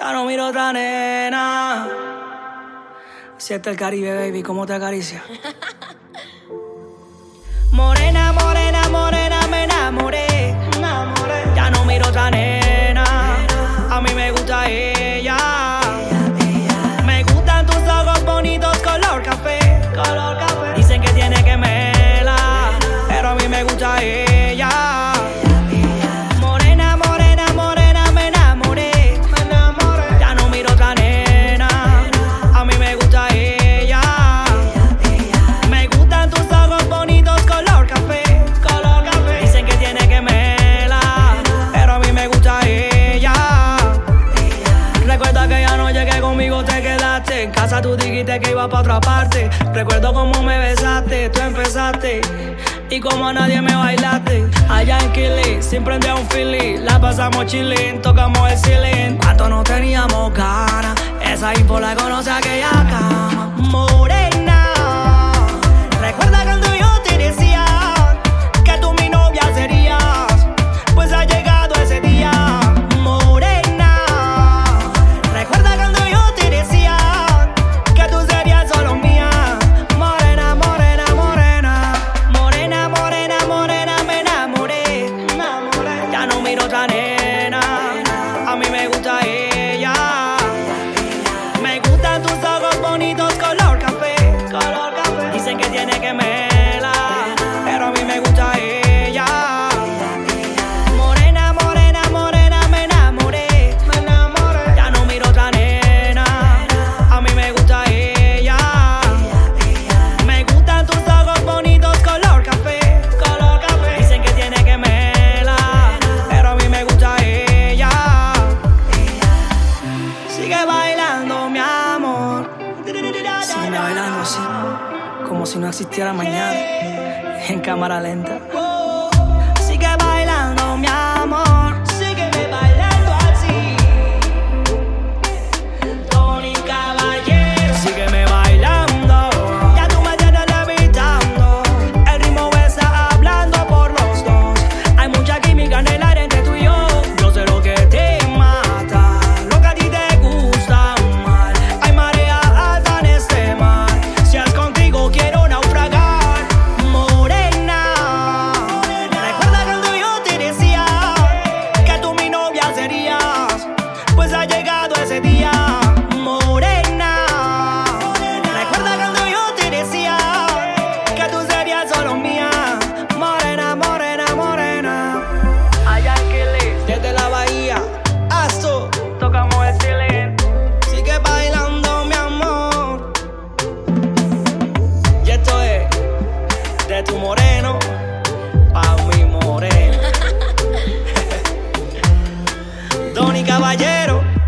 Ya no miro otra nena. Siente el Caribe, baby, cómo te acaricia. Morena, morena, morena, me enamoré. Ya no miro otra nena. A mí me gusta ella. Me gustan tus ojos bonitos color café. Dicen que tiene que mela, pero a mí me gusta ella. Morena, morena, morena, me enamoré. Ya no miro otra nena. A mí me gusta ella. Me gustan tus ojos bonitos color café. Dicen que tiene que mela, pero a mí me gusta ella. Recuerda que ya no llegué conmigo, te quedaste. En casa tú dijiste que iba pa' otra parte. Recuerdo cómo me besaste, tú empezaste y como a nadie me bailaste. Allá en Kili, sin prender un fili. La pasamos chillin', tocamos el ceiling. Cuánto no teníamos ganas. Esa info la conoce aquella cama. Morena, recuerda cuando yo te decía que tú mi novia serías. Pues ha llegado ese día. Morena, recuerda cuando yo te decía que tú serías solo mía. Morena, morena, morena. Morena, morena, morena, me enamoré. Ya no miro otra nena. A mí me gusta ella. Me gustan tus ojos bonitos color café. Dicen que tiene que mela, pero a mí me gusta ella. Morena, morena, morena, me enamoré. Ya no miro otra nena. A mí me gusta ella. Me gustan tus ojos bonitos color café. Dicen que tiene que mela, pero a mí me gusta ella. Sigue bailando, mi amor. Sigue bailando así, como si no existiera mañana. En cámara lenta. Sigue bailando, mi amor. Sígueme bailando así. Tony Caballero. Sígueme bailando. Ya tú me tienes levitando. El ritmo está hablando por los dos. Hay mucha química en el aire entre tú y yo. Yo sé lo que te mata, lo que a ti te gusta mal. Hay marea alta en este mar. Si es contigo quiero naufragar. Morena, recuerda cuando yo te decía que tú mi novia serías. Pues ha llegado ese día. Morena, recuerda cuando yo te decía que tú serías solo mía. Morena, morena, morena. Allá en Kili, desde la bahía hasta tocamos el ceiling. Sigue bailando, mi amor. Y esto es de tu moreno pa' mi moreno. Tony Caballero.